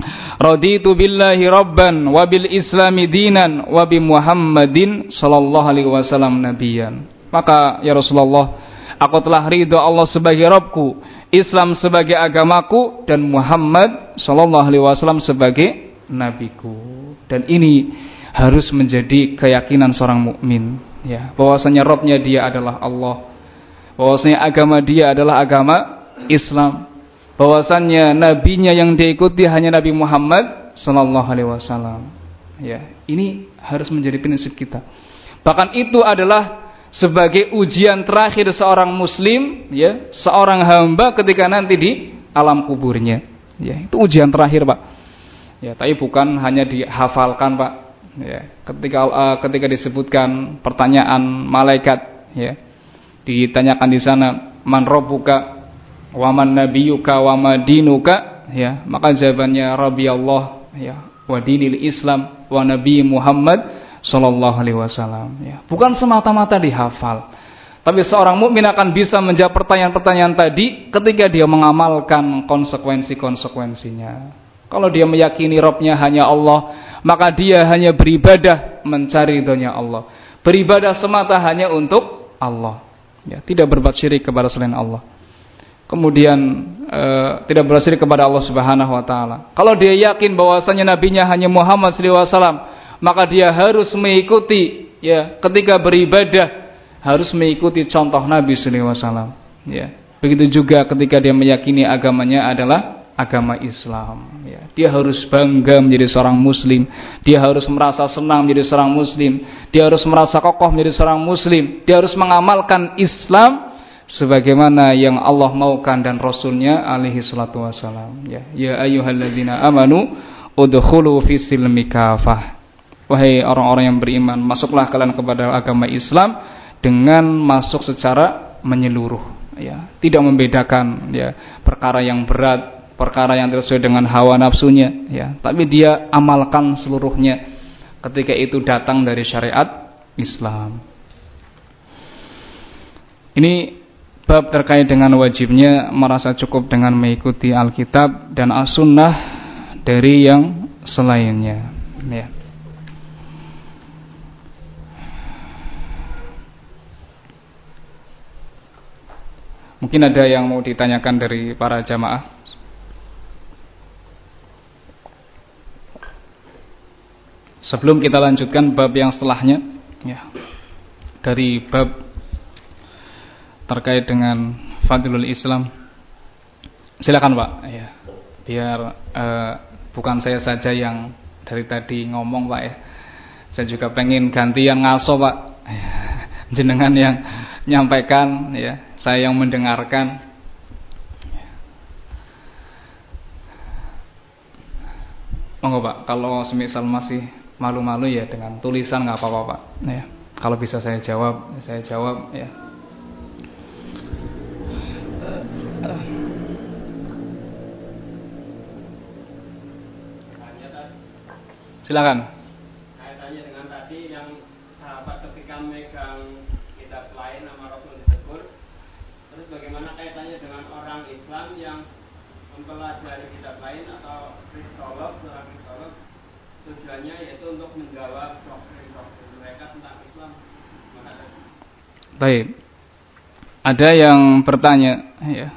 raditu billahi rabban wa bil islami dinan wa bi Muhammadin sallallahu alaihi wasallam nabiyan. Maka ya Rasulullah, aku telah ridho Allah sebagai Rabbku, Islam sebagai agamaku, dan Muhammad sallallahu alaihi wasallam sebagai nabiku. Dan ini harus menjadi keyakinan seorang mukmin, ya, bahwasanya Rabbnya dia adalah Allah, bahwasanya agama dia adalah agama Islam, bahwasanya nabinya yang diikuti hanya Nabi Muhammad sallallahu alaihi wasallam. Ya, ini harus menjadi prinsip kita. Bahkan itu adalah sebagai ujian terakhir seorang muslim, ya, seorang hamba ketika nanti di alam kuburnya. Ya, itu ujian terakhir, Pak. Ya, tapi bukan hanya dihafalkan, Pak. Ya, ketika disebutkan pertanyaan malaikat, ya, ditanyakan di sana, man rabbuka wa man nabiyuka wa ma dinuka, ya, maka jawabannya Rabbi Allah, ya, wa dinil Islam wa nabi Muhammad sallallahu alaihi wasallam, ya. Bukan semata-mata dihafal, tapi seorang mukmin akan bisa menjawab pertanyaan-pertanyaan tadi ketika dia mengamalkan konsekuensi-konsekuensinya. Kalau dia meyakini Rabbnya hanya Allah, maka dia hanya beribadah mencari ridhonya Allah, beribadah semata hanya untuk Allah, ya, tidak berbuat syirik kepada selain Allah. Kemudian tidak berbuat syirik kepada Allah Subhanahu wa taala. Kalau dia yakin bahwasanya nabinya hanya Muhammad sallallahu alaihi wasallam, maka dia harus mengikuti, ya, ketika beribadah harus mengikuti contoh Nabi sallallahu alaihi wasallam, ya. Begitu juga ketika dia meyakini agamanya adalah agama Islam, ya. Dia harus bangga menjadi seorang muslim, dia harus merasa senang menjadi seorang muslim, dia harus merasa kokoh menjadi seorang muslim, dia harus mengamalkan Islam sebagaimana yang Allah maukan dan Rasulnya alaihi salatu wasallam, ya. Ya ayyuhalladzina amanu udkhulu fis silmi kafah. Wahai orang-orang yang beriman, masuklah kalian kepada agama Islam dengan masuk secara menyeluruh, ya, tidak membedakan, ya, perkara yang berat, perkara yang tidak sesuai dengan hawa nafsunya, ya, tapi dia amalkan seluruhnya ketika itu datang dari syariat Islam. Ini bab terkait dengan wajibnya merasa cukup dengan mengikuti Alkitab dan As-Sunnah dari yang selainnya, ya. Mungkin ada yang mau ditanyakan dari para jamaah. Sebelum kita lanjutkan bab yang setelahnya, ya, dari bab terkait dengan Fadilul Islam. Silakan, Pak, ya. Biar bukan saya saja yang dari tadi ngomong, Pak, ya. Saya juga pengen gantian ngaso, Pak. Jenengan yang nyampaikan, ya, saya yang mendengarkan. Monggo, Pak, kalau semisal masih malu-malu, ya, dengan tulisan nggak apa-apa, Pak, ya. Kalau bisa saya jawab, ya. Silakan. Kaitannya dengan tadi yang sahabat ketika megang kitab selain nama Rasul disebut, terus bagaimana kaitannya dengan orang Islam yang mempelajari kitab lain atau kristolog, seorang kristolog, tujuannya yaitu untuk menjawab doktrin mereka tentang Islam. Baik. Ada yang bertanya, ya,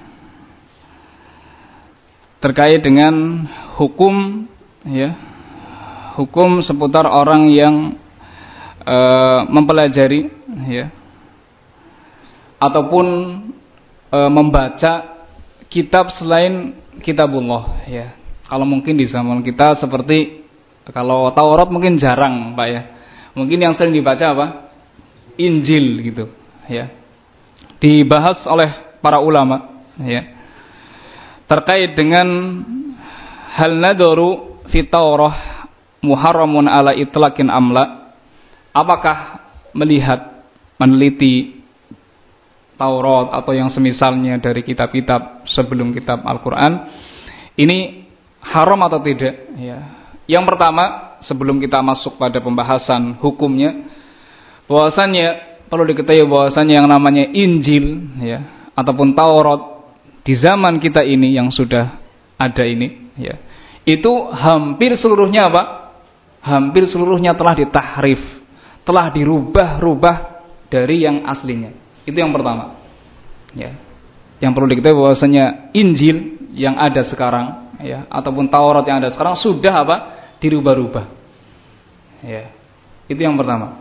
terkait dengan hukum, ya, hukum seputar orang yang mempelajari, ya, ataupun membaca kitab selain kitabullah, ya. Kalau mungkin di zaman kita seperti, kalau Taurat mungkin jarang, Pak, ya. Mungkin yang sering dibaca apa? Injil gitu, ya. Dibahas oleh para ulama, ya, terkait dengan hal nadaru fi Taurah muharramun ala itlaqin amla, apakah melihat, meneliti Taurat atau yang semisalnya dari kitab-kitab sebelum kitab Al-Qur'an, ini haram atau tidak, ya. Yang pertama, sebelum kita masuk pada pembahasan hukumnya, bahwasannya perlu diketahui bahwasannya yang namanya Injil, ya, ataupun Taurat di zaman kita ini yang sudah ada ini, ya, itu hampir seluruhnya apa? Hampir seluruhnya telah ditahrif, telah dirubah-rubah dari yang aslinya. Itu yang pertama, ya. Yang perlu diketahui bahwasanya Injil yang ada sekarang, ya, ataupun Taurat yang ada sekarang sudah apa? Dirubah-rubah, ya. Itu yang pertama.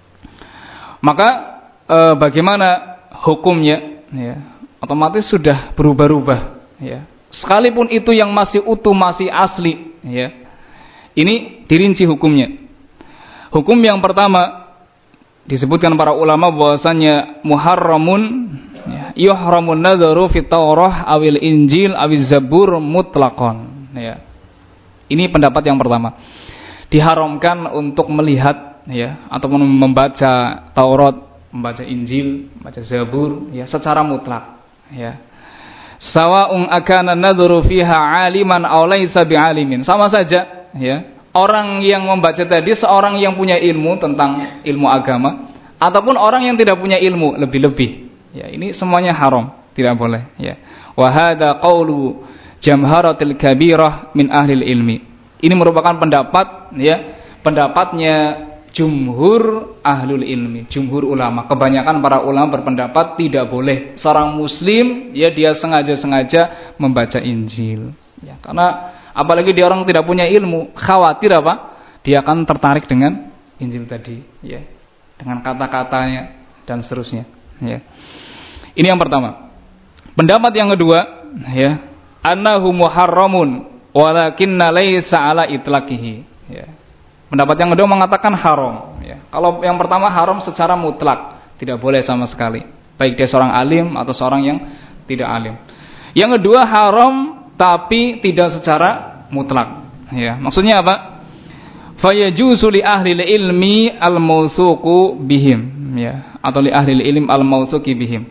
Maka bagaimana hukumnya, ya? Otomatis sudah berubah-ubah, ya. Sekalipun itu yang masih utuh, masih asli, ya. Ini dirinci hukumnya. Hukum yang pertama disebutkan para ulama bahwasanya muharramun, ya, yuhramun nadzaru fi Taurah awil Injil awiz Zabur mutlaqan, ya. Ini pendapat yang pertama. Diharamkan untuk melihat, ya, ataupun membaca Taurat, membaca Injil, membaca Zabur, ya, secara mutlak, ya. Sawa'un akana nadzaru fiha 'aliman aw laisa bi'alimin. Sama saja, ya. Orang yang membaca tadi seorang yang punya ilmu tentang ilmu agama ataupun orang yang tidak punya ilmu lebih-lebih, ya, ini semuanya haram, tidak boleh, ya. Wa hadza qaulu jamharatil kabirah min ahlil ilmi. Ini merupakan pendapat, ya, pendapatnya jumhur ahlul ilmi, jumhur ulama. Kebanyakan para ulama berpendapat tidak boleh seorang muslim, ya, dia sengaja-sengaja membaca Injil, ya, karena apalagi dia orang tidak punya ilmu, khawatir apa? Dia akan tertarik dengan Injil tadi, ya, dengan kata-katanya dan seterusnya, ya. Ini yang pertama. Pendapat yang kedua, ya, annahu muharramun walakinna laisa ala itlaqihi, ya. Pendapat yang kedua mengatakan haram, ya. Kalau yang pertama haram secara mutlak, tidak boleh sama sekali, baik dia seorang alim atau seorang yang tidak alim. Yang kedua haram tapi tidak secara mutlak, ya. Maksudnya apa? Fayajuzu li ahli ilmi al-mausuqu bihim, ya, atau li ahli ilm al-mausuqi bihim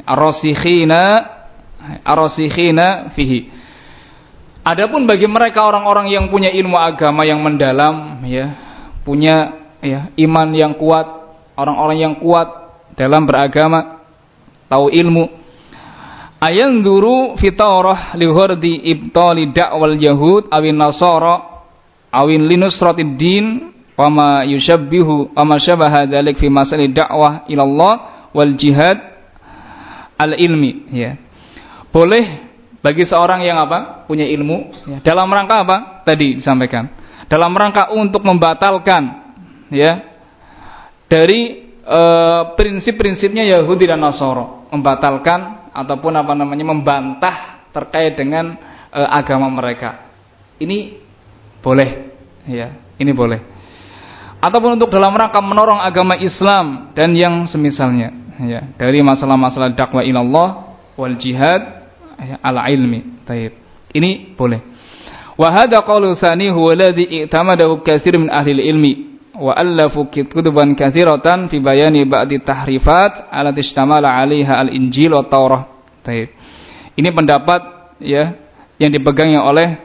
ar-rasikhina fihi. Adapun bagi mereka orang-orang yang punya ilmu agama yang mendalam, ya, punya, ya, iman yang kuat, orang-orang yang kuat dalam beragama, tahu ilmu, ayanzuru fi Taurah li hurdi ibtali da'wal yahud awin nasara awin linusratid din wa ma yushabbihu wa ma syabaha dzalik fi masali da'wah ila Allah wal jihad al ilmi, ya. Boleh bagi seorang yang apa? Punya ilmu, ya, dalam rangka apa? Tadi disampaikan. Dalam rangka untuk membatalkan, ya, dari prinsip-prinsipnya Yahudi dan Nasara, membatalkan ataupun apa namanya membantah terkait dengan agama mereka. Ini boleh, ya, ini boleh. Ataupun untuk dalam rangka menorong agama Islam dan yang semisalnya, ya, dari masalah-masalah dakwah ilallah wal jihad ala ilmi. Baik. Ini boleh. Wa hadha qaulu tsani huwa alladhi i'tamadahu katsir min ahli ilmi wa allafu kutuban katsiratan fi bayani ba'di tahrifat allati istamala 'alaiha al-Injil wa Taurah. Baik. Ini pendapat, ya, yang dipegang oleh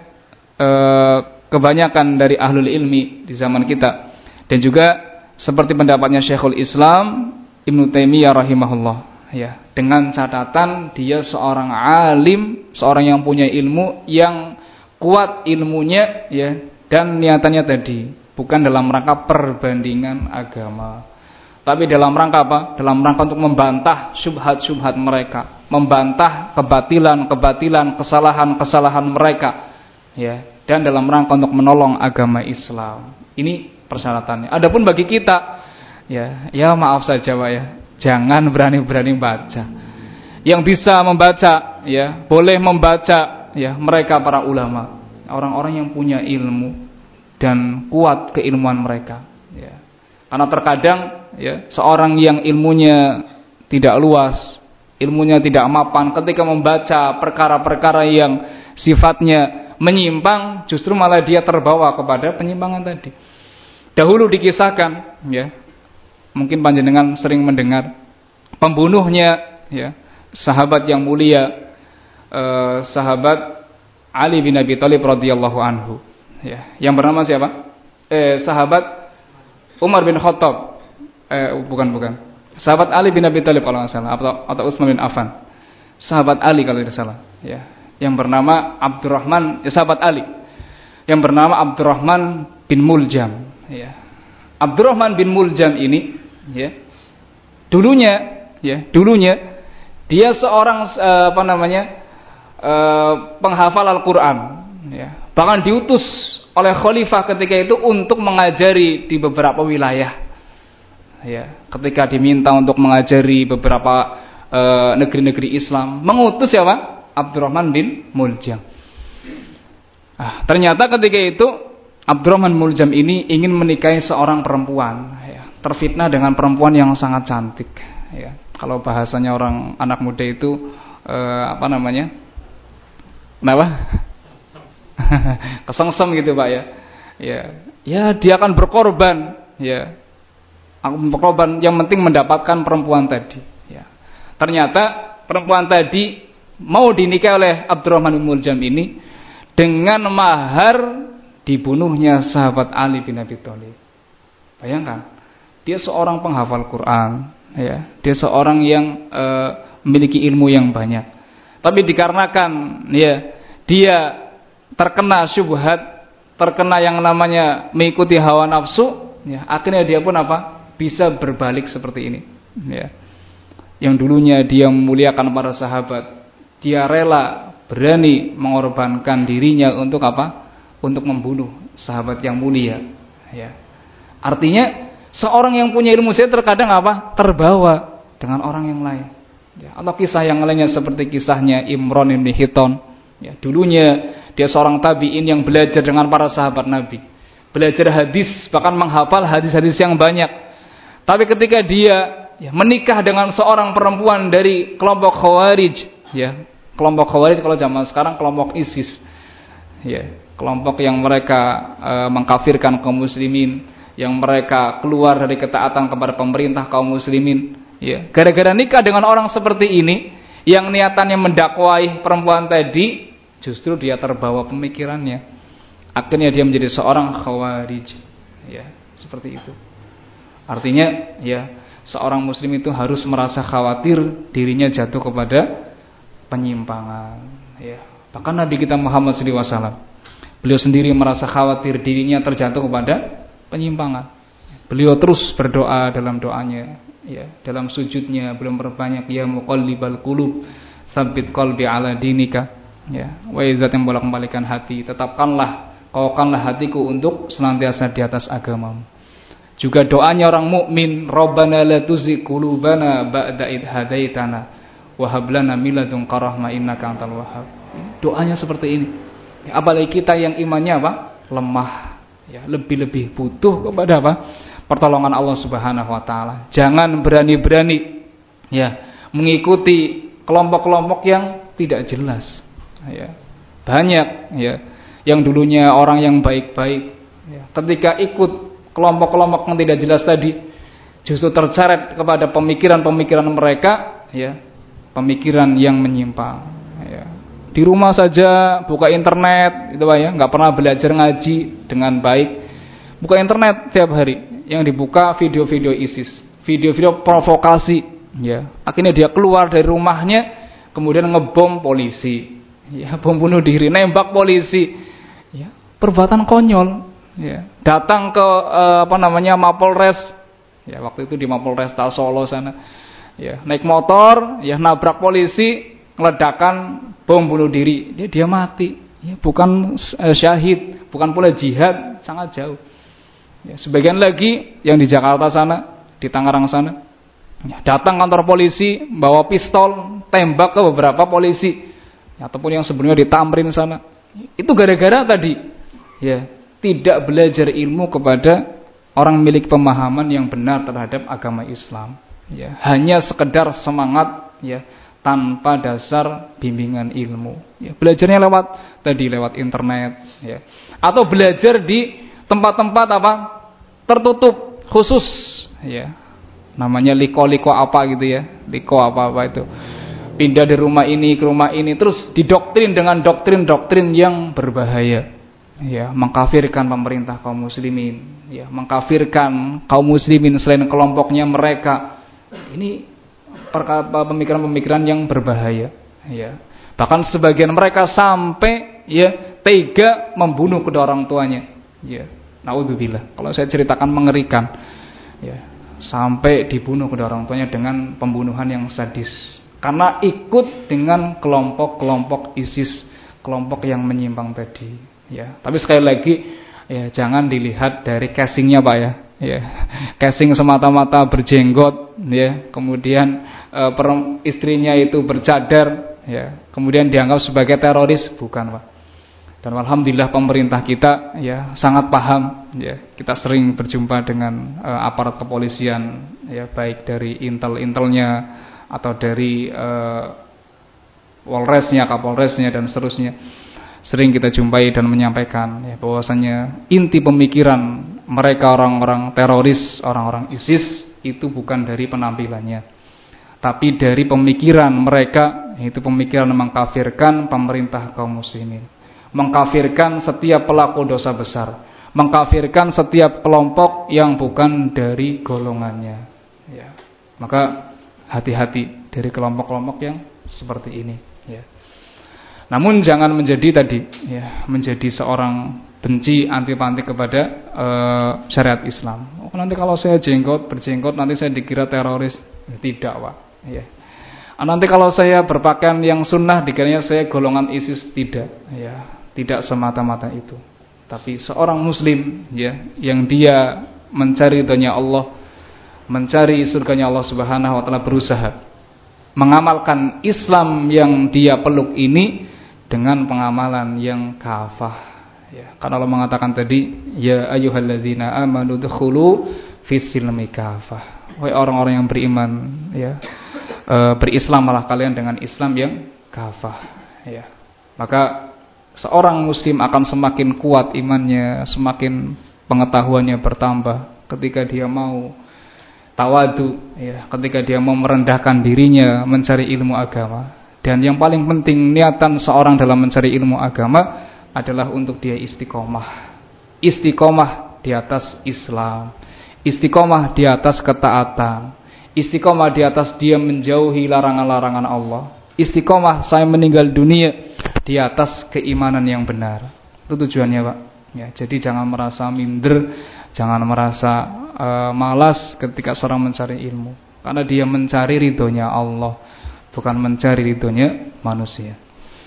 kebanyakan dari ahlul ilmi di zaman kita, dan juga seperti pendapatnya Syekhul Islam Ibnu Taimiyah rahimahullah, ya, dengan catatan dia seorang alim, seorang yang punya ilmu, yang kuat ilmunya, ya, dan niatannya tadi bukan dalam rangka perbandingan agama, tapi dalam rangka apa? Dalam rangka untuk membantah syubhat-syubhat mereka, membantah kebatilan-kebatilan, kesalahan-kesalahan mereka, ya, dan dalam rangka untuk menolong agama Islam. Ini persyaratannya. Adapun bagi kita, ya maaf saja, Pak, ya, jangan berani-berani baca. Yang bisa membaca, ya, boleh membaca, ya, mereka para ulama, orang-orang yang punya ilmu dan kuat keilmuan mereka, ya. Karena terkadang, ya, seorang yang ilmunya tidak luas, ilmunya tidak mapan, ketika membaca perkara-perkara yang sifatnya menyimpang, justru malah dia terbawa kepada penyimpangan tadi. Dahulu dikisahkan, ya, mungkin panjenengan sering mendengar, pembunuhnya ya, sahabat yang mulia, sahabat Ali bin Abi Thalib radhiyallahu anhu, ya, yang bernama siapa? Sahabat Umar bin Khattab, bukan, sahabat Ali bin Abi Thalib kalau nggak salah, atau Utsman bin Affan, sahabat Ali kalau tidak salah, ya, yang bernama Abdurrahman, ya, sahabat Ali, yang bernama Abdurrahman bin Muljam, ya. Abdurrahman bin Muljam ini, ya, dulunya dia seorang penghafal Al-Qur'an, ya. Bahkan diutus oleh khalifah ketika itu untuk mengajari di beberapa wilayah. Ya, ketika diminta untuk mengajari beberapa negeri-negeri Islam, mengutus siapa? Abdurrahman bin Muljam. Ternyata ketika itu Abdurrahman bin Muljam ini ingin menikahi seorang perempuan, ya, terfitnah dengan perempuan yang sangat cantik, ya. Kalau bahasanya orang anak muda itu kenapa? Kesengsem gitu Pak, ya. Ya, dia akan berkorban, ya. Berkorban, yang penting mendapatkan perempuan tadi, ya. Ternyata perempuan tadi mau dinikahi oleh Abdurrahman bin Muljam ini dengan mahar dibunuhnya sahabat Ali bin Abi Thalib. Bayangkan, dia seorang penghafal Quran, ya. Dia seorang yang memiliki ilmu yang banyak. Tapi dikarenakan, ya, dia terkena syubhat, terkena yang namanya mengikuti hawa nafsu, ya, akhirnya dia pun bisa berbalik seperti ini, ya. Yang dulunya dia memuliakan para sahabat, dia rela berani mengorbankan dirinya untuk untuk membunuh sahabat yang mulia, ya. Artinya seorang yang punya ilmu saya terkadang terbawa dengan orang yang lain, ya. Atau kisah yang lainnya seperti kisahnya Imran bin Hiton, ya. Dulunya dia seorang tabi'in yang belajar dengan para sahabat Nabi, belajar hadis, bahkan menghafal hadis-hadis yang banyak. Tapi ketika dia, ya, menikah dengan seorang perempuan dari kelompok Khawarij, ya, kelompok Khawarij kalau zaman sekarang kelompok ISIS, ya, kelompok yang mereka mengkafirkan kaum muslimin, yang mereka keluar dari ketaatan kepada pemerintah kaum muslimin, ya. Gara-gara nikah dengan orang seperti ini yang niatannya mendakwai perempuan tadi, justru dia terbawa pemikirannya, akhirnya dia menjadi seorang Khawarij, ya, seperti itu. Artinya, ya, seorang muslim itu harus merasa khawatir dirinya jatuh kepada penyimpangan, ya. Bahkan Nabi kita Muhammad SAW, beliau sendiri merasa khawatir dirinya terjatuh kepada penyimpangan. Beliau terus berdoa dalam doanya, ya, dalam sujudnya beliau berbanyak, ya muqallibal qulub tsabbit qalbi ala dinika, ya, wahai zat yang bolak-balikan hati, kokohkanlah hatiku untuk senantiasa di atas agamamu. Juga doanya orang mukmin, Rabbana la tuzigh qulubana ba'da idh hadaitana wa hab lana min ladunka rahmah innaka antal wahhab. Doanya seperti ini. Ya, apalagi kita yang imannya lemah, ya, lebih-lebih butuh kepada pertolongan Allah Subhanahu wa taala. Jangan berani-berani, ya, mengikuti kelompok-kelompok yang tidak jelas, ya. Banyak, ya, yang dulunya orang yang baik-baik, ya, ketika ikut kelompok-kelompok yang tidak jelas tadi, justru terseret kepada pemikiran-pemikiran mereka, ya, pemikiran yang menyimpang, ya. Di rumah saja buka internet, itu Pak, ya, nggak pernah belajar ngaji dengan baik, buka internet tiap hari, yang dibuka video-video ISIS, video-video provokasi, ya. Akhirnya dia keluar dari rumahnya, kemudian ngebom polisi, ya, bom bunuh diri, nembak polisi, ya, perbuatan konyol, ya. Datang ke Mapolres, ya, waktu itu di Mapolres Solo sana, ya, naik motor, ya, nabrak polisi, ledakan bom bunuh diri, dia mati, ya, bukan syahid, bukan pula jihad, sangat jauh, ya. Sebagian lagi yang di Jakarta sana, di Tangerang sana, ya, datang kantor polisi, bawa pistol, tembak ke beberapa polisi, ya, ataupun yang sebelumnya di Tamrin sana. Itu gara-gara tadi, ya, tidak belajar ilmu kepada orang milik pemahaman yang benar terhadap agama Islam, ya. Hanya sekedar semangat, ya, tanpa dasar bimbingan ilmu, ya. Belajarnya lewat internet, ya, atau belajar di tempat-tempat tertutup khusus, ya, namanya liko-liko apa gitu ya, liko apa-apa itu. Pindah dari rumah ini ke rumah ini, terus didoktrin dengan doktrin-doktrin yang berbahaya. Ya, mengkafirkan pemerintah kaum muslimin, ya, mengkafirkan kaum muslimin selain kelompoknya mereka. Ini pemikiran-pemikiran yang berbahaya, ya. Bahkan sebagian mereka sampai ya tega membunuh kedua orang tuanya. Ya, naudzubillah. Kalau saya ceritakan mengerikan. Ya, sampai dibunuh kedua orang tuanya dengan pembunuhan yang sadis. Karena ikut dengan kelompok-kelompok ISIS, kelompok yang menyimpang tadi. Ya, tapi sekali lagi ya jangan dilihat dari casingnya Pak ya. Ya, casing semata-mata berjenggot, ya, kemudian istrinya itu bercadar, ya, kemudian dianggap sebagai teroris, bukan Pak. Dan alhamdulillah pemerintah kita ya sangat paham, ya. Kita sering berjumpa dengan aparat kepolisian, ya, baik dari intelnya atau dari Polresnya, Kapolresnya dan seterusnya. Sering kita jumpai dan menyampaikan ya bahwasanya inti pemikiran mereka orang-orang teroris, orang-orang ISIS itu bukan dari penampilannya, tapi dari pemikiran mereka, yaitu pemikiran mengkafirkan pemerintah kaum muslimin, mengkafirkan setiap pelaku dosa besar, mengkafirkan setiap kelompok yang bukan dari golongannya. Ya. Maka hati-hati dari kelompok-kelompok yang seperti ini. Ya. Namun jangan menjadi tadi, ya, menjadi seorang benci antipati kepada syariat Islam. Oh, nanti kalau saya berjenggot nanti saya dikira teroris. Tidak Pak. Ya. Nanti kalau saya berpakaian yang sunnah dikiranya saya golongan ISIS. Tidak. Ya. Tidak semata-mata itu. Tapi seorang muslim ya yang dia mencari ridhonya Allah, mencari surganya Allah Subhanahu wa taala, berusaha mengamalkan Islam yang dia peluk ini dengan pengamalan yang kafah, ya. Karena Allah mengatakan tadi, ya ayyuhalladzina amanu dkhulu fis-silmi kafah. Wahai orang-orang yang beriman, ya, berislamlah kalian dengan Islam yang kafah, ya. Maka seorang muslim akan semakin kuat imannya, semakin pengetahuannya bertambah ketika dia mau tawadu, ya, ketika dia mau merendahkan dirinya mencari ilmu agama. Dan yang paling penting, niatan seorang dalam mencari ilmu agama adalah untuk dia istiqomah. Istiqomah di atas Islam, istiqomah di atas ketaatan, istiqomah di atas dia menjauhi larangan-larangan Allah, istiqomah saya meninggal dunia di atas keimanan yang benar. Itu tujuannya Pak. Ya, jadi jangan merasa minder, jangan merasa malas ketika seorang mencari ilmu, karena dia mencari ridhonya Allah, bukan mencari ridhonya manusia.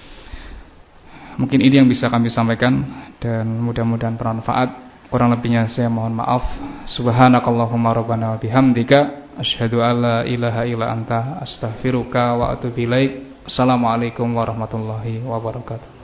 Mungkin ini yang bisa kami sampaikan dan mudah-mudahan bermanfaat. Kurang lebihnya saya mohon maaf. Subhanakallahumma rabbana wa bihamdika asyhadu an la ilaha illa anta astaghfiruka wa atubu ilaik. Assalamualaikum warahmatullahi wabarakatuh.